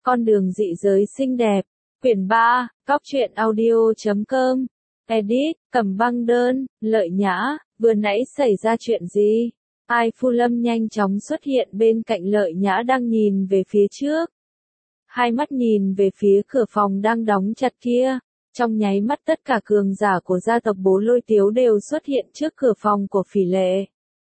Con đường dị giới xinh đẹp. Quyển 3, cóc truyện audio.com. Edit, Cầm Băng Đơn, Lợi Nhã, vừa nãy xảy ra chuyện gì? Ai Phu Lâm nhanh chóng xuất hiện bên cạnh Lợi Nhã đang nhìn về phía trước. Hai mắt nhìn về phía cửa phòng đang đóng chặt kia. Trong nháy mắt tất cả cường giả của gia tộc Bố Lôi Tiếu đều xuất hiện trước cửa phòng của Phỉ Lệ.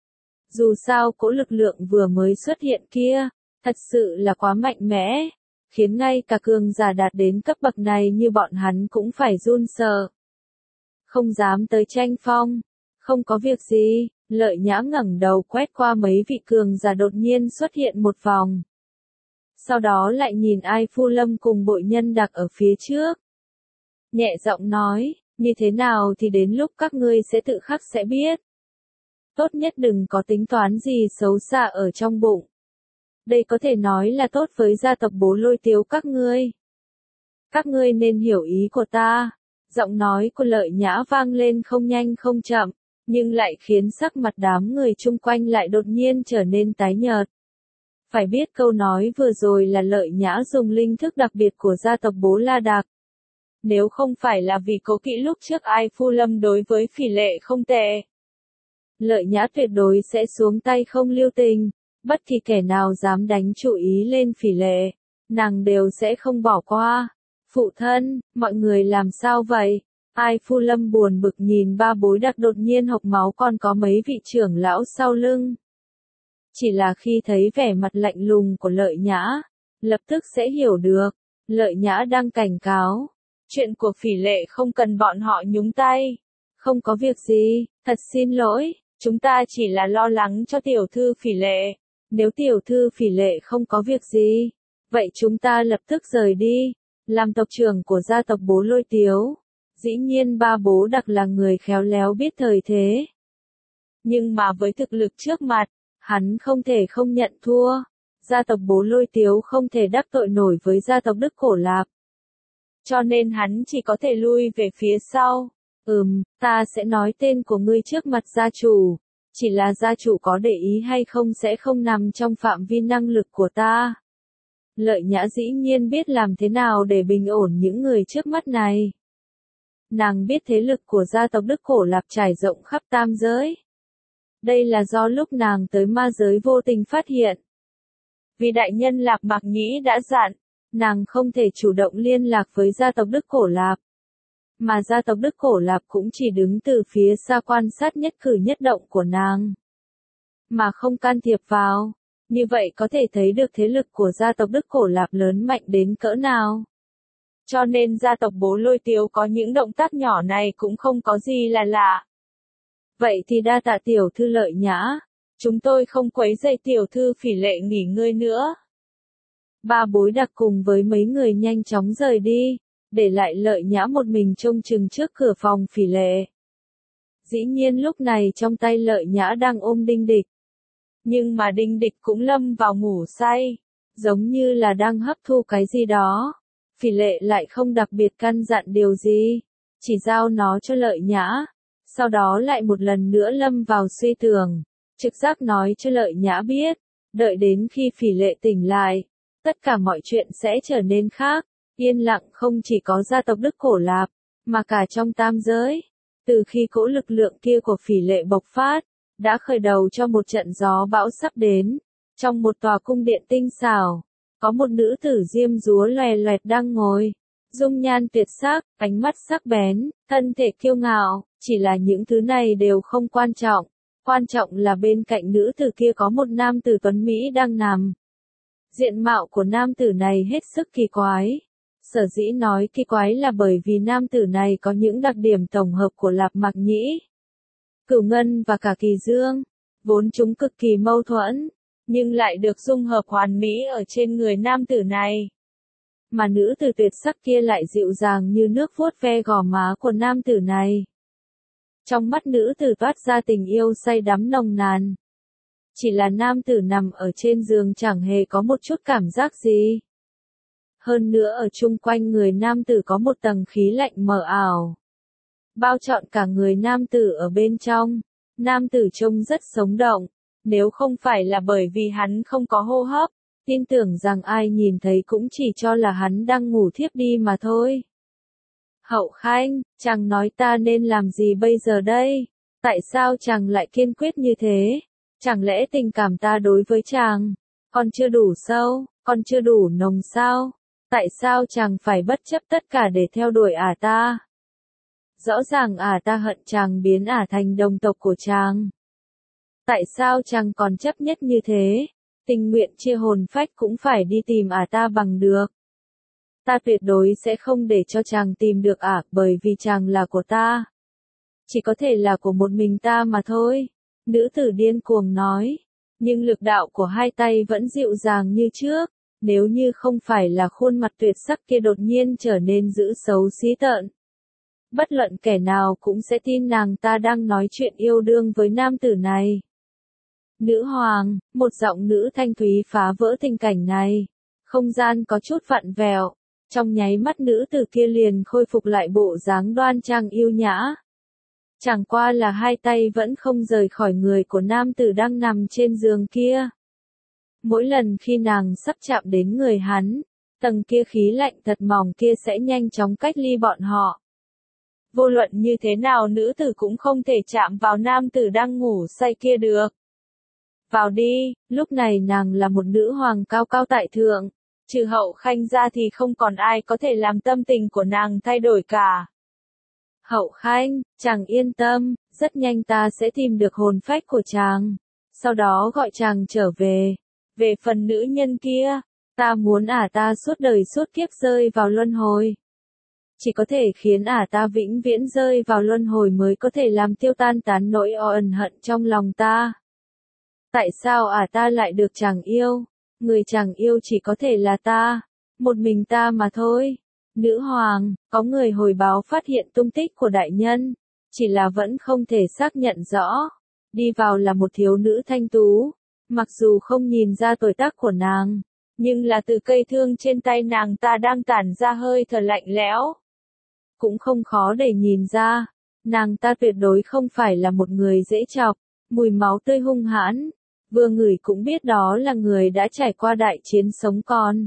Dù sao cỗ lực lượng vừa mới xuất hiện kia, thật sự là quá mạnh mẽ, khiến ngay cả cường giả đạt đến cấp bậc này như bọn hắn cũng phải run sợ. Không dám tới tranh phong, không có việc gì, Lợi Nhã ngẩng đầu quét qua mấy vị cường giả đột nhiên xuất hiện một vòng. Sau đó lại nhìn Ai Phu Lâm cùng Bội Nhân Đặc ở phía trước. Nhẹ giọng nói, như thế nào thì đến lúc các ngươi sẽ tự khắc sẽ biết. Tốt nhất đừng có tính toán gì xấu xa ở trong bụng. Đây có thể nói là tốt với gia tộc Bố Lôi Tiếu các ngươi. Các ngươi nên hiểu ý của ta. Giọng nói của Lợi Nhã vang lên không nhanh không chậm, nhưng lại khiến sắc mặt đám người chung quanh lại đột nhiên trở nên tái nhợt. Phải biết câu nói vừa rồi là Lợi Nhã dùng linh thức đặc biệt của gia tộc Bố La Đạc. Nếu không phải là vì cố kỵ lúc trước Ai Phu Lâm đối với Phỉ Lệ không tệ, Lợi Nhã tuyệt đối sẽ xuống tay không lưu tình, bất kỳ kẻ nào dám đánh chú ý lên Phỉ Lệ, nàng đều sẽ không bỏ qua. Phụ thân, mọi người làm sao vậy? Ai Phu Lâm buồn bực nhìn Ba Bối Đặc đột nhiên hộc máu còn có mấy vị trưởng lão sau lưng. Chỉ là khi thấy vẻ mặt lạnh lùng của Lợi Nhã, lập tức sẽ hiểu được, Lợi Nhã đang cảnh cáo. Chuyện của Phỉ Lệ không cần bọn họ nhúng tay. Không có việc gì, thật xin lỗi, chúng ta chỉ là lo lắng cho tiểu thư Phỉ Lệ. Nếu tiểu thư Phỉ Lệ không có việc gì, vậy chúng ta lập tức rời đi. Làm tộc trưởng của gia tộc Bố Lôi Tiếu, dĩ nhiên Ba Bố Đặc là người khéo léo biết thời thế. Nhưng mà với thực lực trước mặt, hắn không thể không nhận thua. Gia tộc Bố Lôi Tiếu không thể đắc tội nổi với gia tộc Đức Cổ Lạp. Cho nên hắn chỉ có thể lui về phía sau. Ta sẽ nói tên của ngươi trước mặt gia chủ. Chỉ là gia chủ có để ý hay không sẽ không nằm trong phạm vi năng lực của ta. Lợi Nhã dĩ nhiên biết làm thế nào để bình ổn những người trước mắt này. Nàng biết thế lực của gia tộc Đức Cổ Lạp trải rộng khắp tam giới. Đây là do lúc nàng tới ma giới vô tình phát hiện. Vì đại nhân Lạc Mạc Nhĩ đã dặn, nàng không thể chủ động liên lạc với gia tộc Đức Cổ Lạp. Mà gia tộc Đức Cổ Lạp cũng chỉ đứng từ phía xa quan sát nhất cử nhất động của nàng. Mà không can thiệp vào. Như vậy có thể thấy được thế lực của gia tộc Đức Cổ Lạp lớn mạnh đến cỡ nào. Cho nên gia tộc Bố Lôi Tiếu có những động tác nhỏ này cũng không có gì là lạ. Vậy thì đa tạ tiểu thư Lợi Nhã. Chúng tôi không quấy rầy tiểu thư Phỉ Lệ nghỉ ngơi nữa. Ba Bối Đặc cùng với mấy người nhanh chóng rời đi, để lại Lợi Nhã một mình trông chừng trước cửa phòng Phỉ Lệ. Dĩ nhiên lúc này trong tay Lợi Nhã đang ôm Đinh Địch. Nhưng mà Đinh Địch cũng lâm vào ngủ say, giống như là đang hấp thu cái gì đó. Phỉ Lệ lại không đặc biệt căn dặn điều gì, chỉ giao nó cho Lợi Nhã. Sau đó lại một lần nữa lâm vào suy tưởng, trực giác nói cho Lợi Nhã biết, đợi đến khi Phỉ Lệ tỉnh lại, tất cả mọi chuyện sẽ trở nên khác, yên lặng không chỉ có gia tộc Đức Cổ Lạp, mà cả trong tam giới. Từ khi cỗ lực lượng kia của Phỉ Lệ bộc phát, đã khởi đầu cho một trận gió bão sắp đến. Trong một tòa cung điện tinh xảo, có một nữ tử diêm dúa loè loẹt đang ngồi, dung nhan tuyệt sắc, ánh mắt sắc bén, thân thể kiêu ngạo, chỉ là những thứ này đều không quan trọng. Quan trọng là bên cạnh nữ tử kia có một nam tử tuấn Mỹ đang nằm. Diện mạo của nam tử này hết sức kỳ quái. Sở dĩ nói kỳ quái là bởi vì nam tử này có những đặc điểm tổng hợp của Lạc Mạc Nhĩ, Cửu Ngân và cả Kỳ Dương, vốn chúng cực kỳ mâu thuẫn, nhưng lại được dung hợp hoàn mỹ ở trên người nam tử này. Mà nữ tử tuyệt sắc kia lại dịu dàng như nước vuốt ve gò má của nam tử này. Trong mắt nữ tử toát ra tình yêu say đắm nồng nàn. Chỉ là nam tử nằm ở trên giường chẳng hề có một chút cảm giác gì. Hơn nữa ở chung quanh người nam tử có một tầng khí lạnh mờ ảo, bao trọn cả người nam tử ở bên trong. Nam tử trông rất sống động, nếu không phải là bởi vì hắn không có hô hấp, tin tưởng rằng ai nhìn thấy cũng chỉ cho là hắn đang ngủ thiếp đi mà thôi. Hậu Khanh, chàng nói ta nên làm gì bây giờ đây? Tại sao chàng lại kiên quyết như thế? Chẳng lẽ tình cảm ta đối với chàng còn chưa đủ sâu, còn chưa đủ nồng sao? Tại sao chàng phải bất chấp tất cả để theo đuổi ta? Rõ ràng ta hận chàng biến thành đồng tộc của chàng. Tại sao chàng còn chấp nhất như thế? Tình nguyện chia hồn phách cũng phải đi tìm ta bằng được. Ta tuyệt đối sẽ không để cho chàng tìm được bởi vì chàng là của ta. Chỉ có thể là của một mình ta mà thôi. Nữ tử điên cuồng nói. Nhưng lực đạo của hai tay vẫn dịu dàng như trước. Nếu như không phải là khuôn mặt tuyệt sắc kia đột nhiên trở nên dữ xấu xí tợn. Bất luận kẻ nào cũng sẽ tin nàng ta đang nói chuyện yêu đương với nam tử này. Nữ hoàng, một giọng nữ thanh thúy phá vỡ tình cảnh này. Không gian có chút vặn vẹo. Trong nháy mắt nữ tử kia liền khôi phục lại bộ dáng đoan trang yêu nhã. Chẳng qua là hai tay vẫn không rời khỏi người của nam tử đang nằm trên giường kia. Mỗi lần khi nàng sắp chạm đến người hắn, tầng kia khí lạnh thật mỏng kia sẽ nhanh chóng cách ly bọn họ. Vô luận như thế nào nữ tử cũng không thể chạm vào nam tử đang ngủ say kia được. Vào đi, lúc này nàng là một nữ hoàng cao cao tại thượng. Trừ Hậu Khanh ra thì không còn ai có thể làm tâm tình của nàng thay đổi cả. Hậu Khanh, chàng yên tâm, rất nhanh ta sẽ tìm được hồn phách của chàng. Sau đó gọi chàng trở về. Về phần nữ nhân kia, ta muốn ta suốt đời suốt kiếp rơi vào luân hồi. Chỉ có thể khiến ta vĩnh viễn rơi vào luân hồi mới có thể làm tiêu tan tán nỗi ân hận trong lòng ta. Tại sao ta lại được chàng yêu? Người chàng yêu chỉ có thể là ta, một mình ta mà thôi. Nữ hoàng, có người hồi báo phát hiện tung tích của đại nhân, chỉ là vẫn không thể xác nhận rõ. Đi vào là một thiếu nữ thanh tú, mặc dù không nhìn ra tuổi tác của nàng, nhưng là từ cây thương trên tay nàng ta đang tản ra hơi thở lạnh lẽo. Cũng không khó để nhìn ra, nàng ta tuyệt đối không phải là một người dễ chọc, mùi máu tươi hung hãn. Vừa ngửi cũng biết đó là người đã trải qua đại chiến sống còn.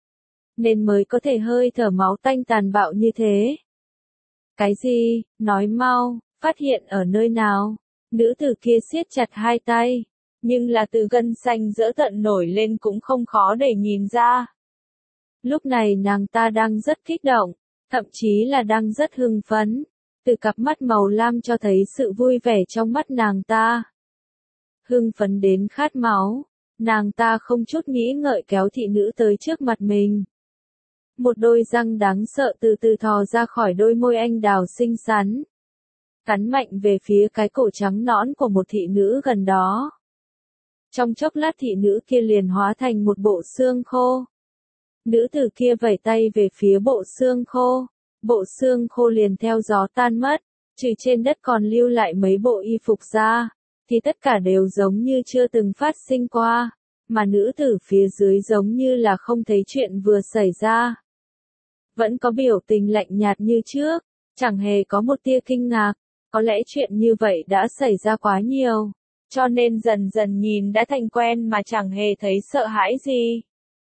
Nên mới có thể hơi thở máu tanh tàn bạo như thế. Cái gì, nói mau, phát hiện ở nơi nào? Nữ tử kia siết chặt hai tay, nhưng là từ gân xanh dỡ tận nổi lên cũng không khó để nhìn ra. Lúc này nàng ta đang rất kích động, thậm chí là đang rất hưng phấn. Từ cặp mắt màu lam cho thấy sự vui vẻ trong mắt nàng ta. Hưng phấn đến khát máu, nàng ta không chút nghĩ ngợi kéo thị nữ tới trước mặt mình. Một đôi răng đáng sợ từ từ thò ra khỏi đôi môi anh đào xinh xắn. Cắn mạnh về phía cái cổ trắng nõn của một thị nữ gần đó. Trong chốc lát thị nữ kia liền hóa thành một bộ xương khô. Nữ tử kia vẩy tay về phía bộ xương khô. Bộ xương khô liền theo gió tan mất, trừ trên đất còn lưu lại mấy bộ y phục ra. Thì tất cả đều giống như chưa từng phát sinh qua, mà nữ tử phía dưới giống như là không thấy chuyện vừa xảy ra. Vẫn có biểu tình lạnh nhạt như trước, chẳng hề có một tia kinh ngạc, có lẽ chuyện như vậy đã xảy ra quá nhiều, cho nên dần dần nhìn đã thành quen mà chẳng hề thấy sợ hãi gì.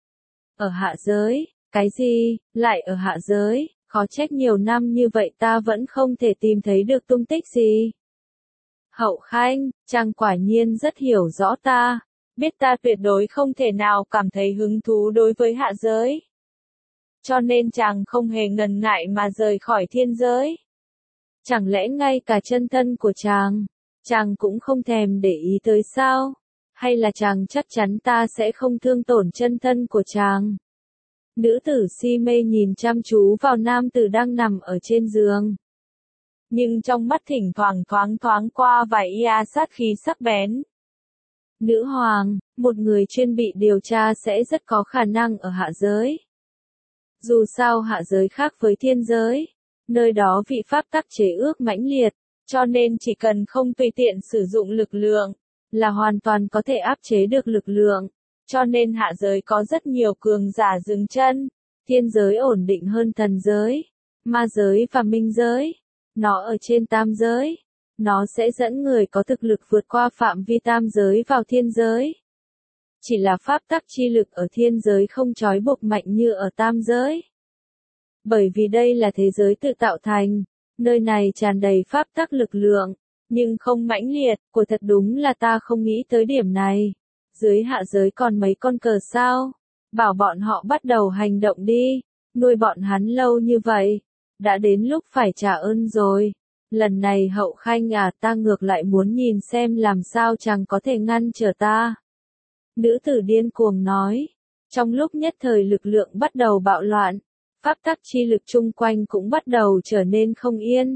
Ở hạ giới, cái gì, lại ở hạ giới, khó trách nhiều năm như vậy ta vẫn không thể tìm thấy được tung tích gì. Hậu Khanh, chàng quả nhiên rất hiểu rõ ta, biết ta tuyệt đối không thể nào cảm thấy hứng thú đối với hạ giới. Cho nên chàng không hề ngần ngại mà rời khỏi thiên giới. Chẳng lẽ ngay cả chân thân của chàng cũng không thèm để ý tới sao? Hay là chàng chắc chắn ta sẽ không thương tổn chân thân của chàng? Nữ tử si mê nhìn chăm chú vào nam tử đang nằm ở trên giường. Nhưng trong mắt thỉnh thoảng thoáng qua vài sát khí sắc bén. Nữ hoàng, một người chuyên bị điều tra sẽ rất có khả năng ở hạ giới. Dù sao hạ giới khác với thiên giới, nơi đó vị pháp tắc chế ước mãnh liệt, cho nên chỉ cần không tùy tiện sử dụng lực lượng, là hoàn toàn có thể áp chế được lực lượng. Cho nên hạ giới có rất nhiều cường giả dừng chân, thiên giới ổn định hơn thần giới, ma giới và minh giới. Nó ở trên tam giới, nó sẽ dẫn người có thực lực vượt qua phạm vi tam giới vào thiên giới. Chỉ là pháp tắc chi lực ở thiên giới không trói buộc mạnh như ở tam giới. Bởi vì đây là thế giới tự tạo thành, nơi này tràn đầy pháp tắc lực lượng, nhưng không mãnh liệt, của thật đúng là ta không nghĩ tới điểm này. Dưới hạ giới còn mấy con cờ sao? Bảo bọn họ bắt đầu hành động đi, nuôi bọn hắn lâu như vậy, đã đến lúc phải trả ơn rồi. Lần này Hậu Khanh à, ta ngược lại muốn nhìn xem làm sao chàng có thể ngăn trở ta. Nữ tử điên cuồng nói, trong lúc nhất thời lực lượng bắt đầu bạo loạn, pháp tắc chi lực chung quanh cũng bắt đầu trở nên không yên.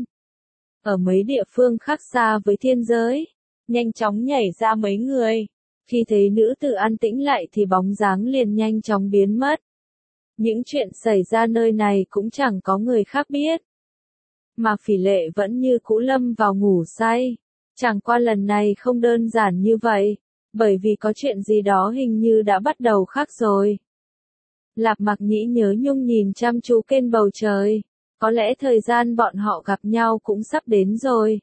Ở mấy địa phương khác xa với thiên giới, nhanh chóng nhảy ra mấy người. Khi thấy nữ tử an tĩnh lại thì bóng dáng liền nhanh chóng biến mất. Những chuyện xảy ra nơi này cũng chẳng có người khác biết. Mà Phỉ Lệ vẫn như cũ lâm vào ngủ say. Chẳng qua lần này không đơn giản như vậy, bởi vì có chuyện gì đó hình như đã bắt đầu khác rồi. Lạp Mặc Nhĩ nhớ nhung nhìn chăm chú trên bầu trời. Có lẽ thời gian bọn họ gặp nhau cũng sắp đến rồi.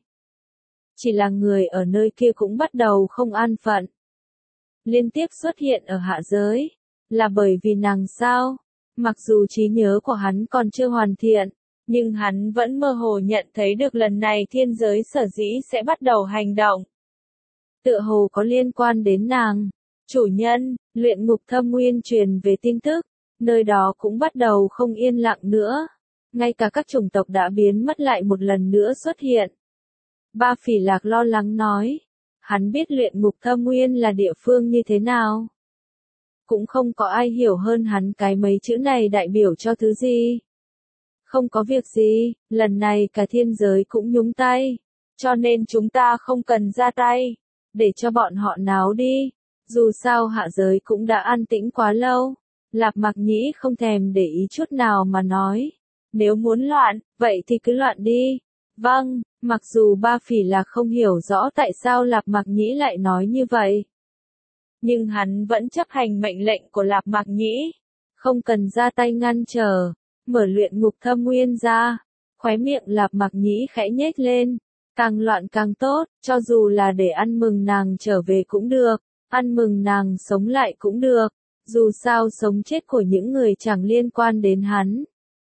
Chỉ là người ở nơi kia cũng bắt đầu không an phận. Liên tiếp xuất hiện ở hạ giới, là bởi vì nàng sao? Mặc dù trí nhớ của hắn còn chưa hoàn thiện, nhưng hắn vẫn mơ hồ nhận thấy được lần này thiên giới sở dĩ sẽ bắt đầu hành động. Tựa hồ có liên quan đến nàng. Chủ nhân, luyện ngục thâm nguyên truyền về tin tức, nơi đó cũng bắt đầu không yên lặng nữa. Ngay cả các chủng tộc đã biến mất lại một lần nữa xuất hiện. Ba Phỉ Lạc lo lắng nói. Hắn biết luyện ngục thâm nguyên là địa phương như thế nào. Cũng không có ai hiểu hơn hắn cái mấy chữ này đại biểu cho thứ gì. Không có việc gì, lần này cả thiên giới cũng nhúng tay. Cho nên chúng ta không cần ra tay. Để cho bọn họ náo đi. Dù sao hạ giới cũng đã an tĩnh quá lâu. Lạp Mặc Nhĩ không thèm để ý chút nào mà nói. Nếu muốn loạn, vậy thì cứ loạn đi. Vâng, mặc dù Ba Phỉ Lạc không hiểu rõ tại sao Lạp Mặc Nhĩ lại nói như vậy. Nhưng hắn vẫn chấp hành mệnh lệnh của Lạp Mặc Nhĩ. Không cần ra tay ngăn trở. Mở luyện ngục thâm nguyên ra. Khóe miệng Lạp Mặc Nhĩ khẽ nhếch lên. Càng loạn càng tốt, cho dù là để ăn mừng nàng trở về cũng được. Ăn mừng nàng sống lại cũng được. Dù sao sống chết của những người chẳng liên quan đến hắn.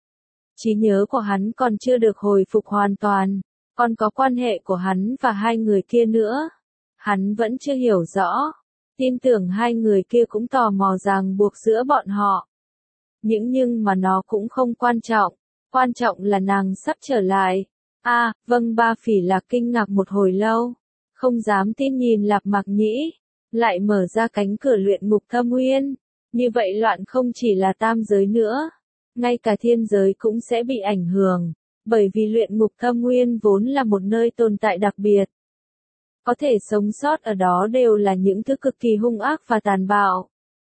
Trí nhớ của hắn còn chưa được hồi phục hoàn toàn, còn có quan hệ của hắn và hai người kia nữa. Hắn vẫn chưa hiểu rõ, tin tưởng hai người kia cũng tò mò ràng buộc giữa bọn họ. Nhưng mà nó cũng không quan trọng là nàng sắp trở lại. Vâng. Ba Phỉ Lạc kinh ngạc một hồi lâu, không dám tin nhìn Lạp Mặc Nhĩ, lại mở ra cánh cửa luyện ngục thâm nguyên. Như vậy loạn không chỉ là tam giới nữa. Ngay cả thiên giới cũng sẽ bị ảnh hưởng, bởi vì luyện ngục thâm nguyên vốn là một nơi tồn tại đặc biệt. Có thể sống sót ở đó đều là những thứ cực kỳ hung ác và tàn bạo.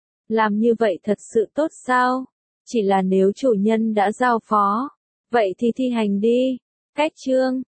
Làm như vậy thật sự tốt sao? Chỉ là nếu chủ nhân đã giao phó, vậy thì thi hành đi. Cách chương